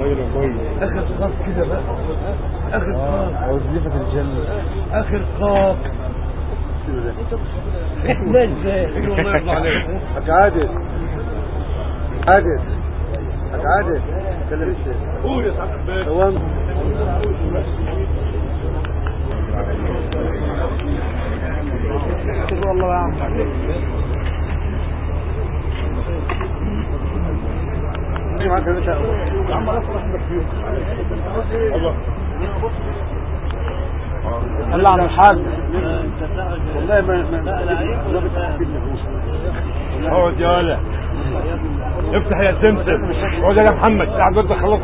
راجل كويس. اخر خط كده بقى، اخر خط وظيفة الجنة، اخر خط. احنا ازاي والله يرضى عليك. عادل عادل كلم الشيخ. قول يا صاحب البيت. دوام والله يا عم. معاك يا عم الله عن الحاج والله ما اقعد يا ولا افتح يا سمسم. اقعد يا محمد. قاعد وانت خلاص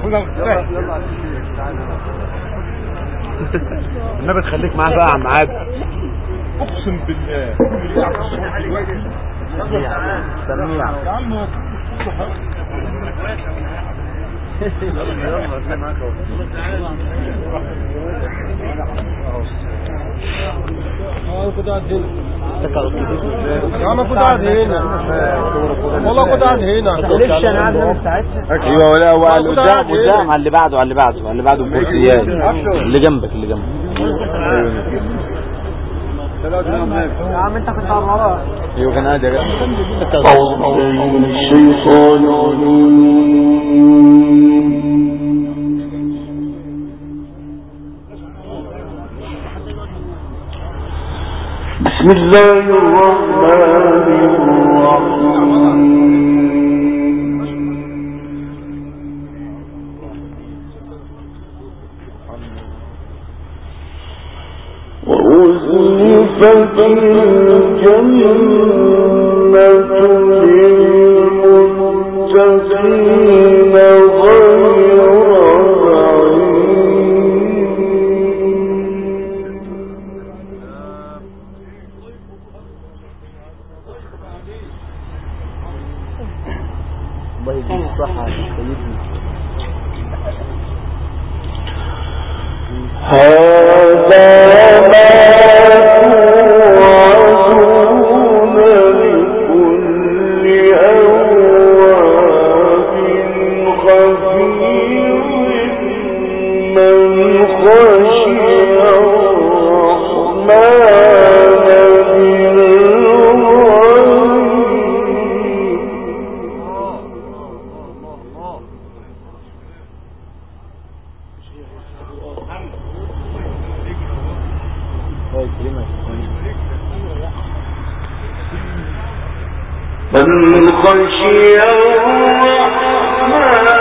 النبي تخليك معاه بقى يا عم عادل. اقسم بالله سميع يا عم يلا معاك اهو خد قاعد هنا يا عم خد قاعد هنا والله خد قاعد هنا. ليش انا عايز من ساعتها. ايوه ولا هو قدام على اللي بعده على اللي بعده الكرسيات اللي جنبك يا عم انت كنت على الورا. ايوه كان قاعد يا بسم الله الرحمن الرحيم. وأزلفت الجنة للمتقين غير الله يديك الصحة سيدنا. هذا ما توعدون لكل أواب خفيف من خشي الرحمن من خشي الرحمن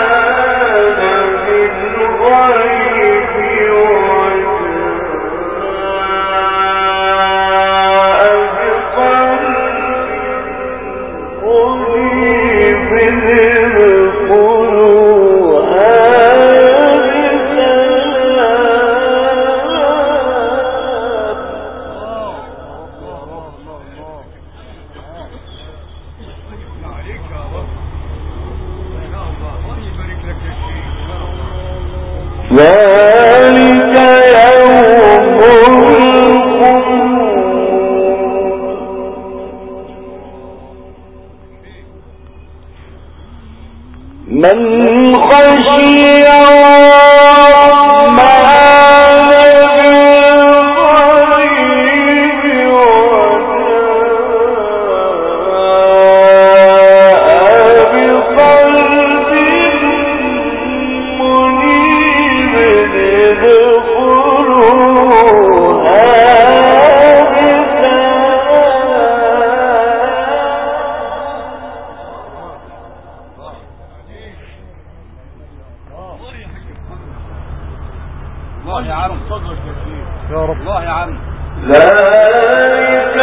بالغيب وجاء بقلب منيب ادخلوها ذلك يوم الخلود من خشي الرحمن بالغيب وجاء بقلب منيب ادخلوها الله يا عم يا رب الله يا عم. ذلك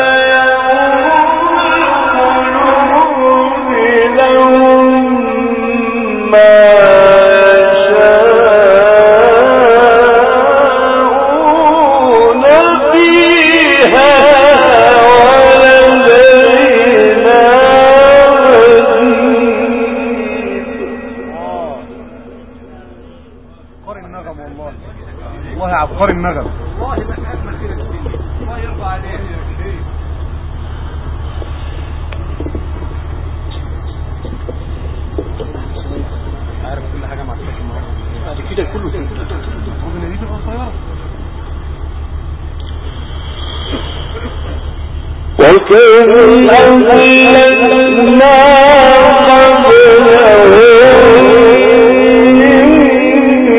يوم الخلود لهم ما يشاءون فيها ولدينا عبقري النغم والله. والله عبقري النغم. والله ما اجمل كده الله يرضى عليك يا شيخ. عارف كل حاجة مع السكن. ده كله وبناديد القصيرة وكم أهلكنا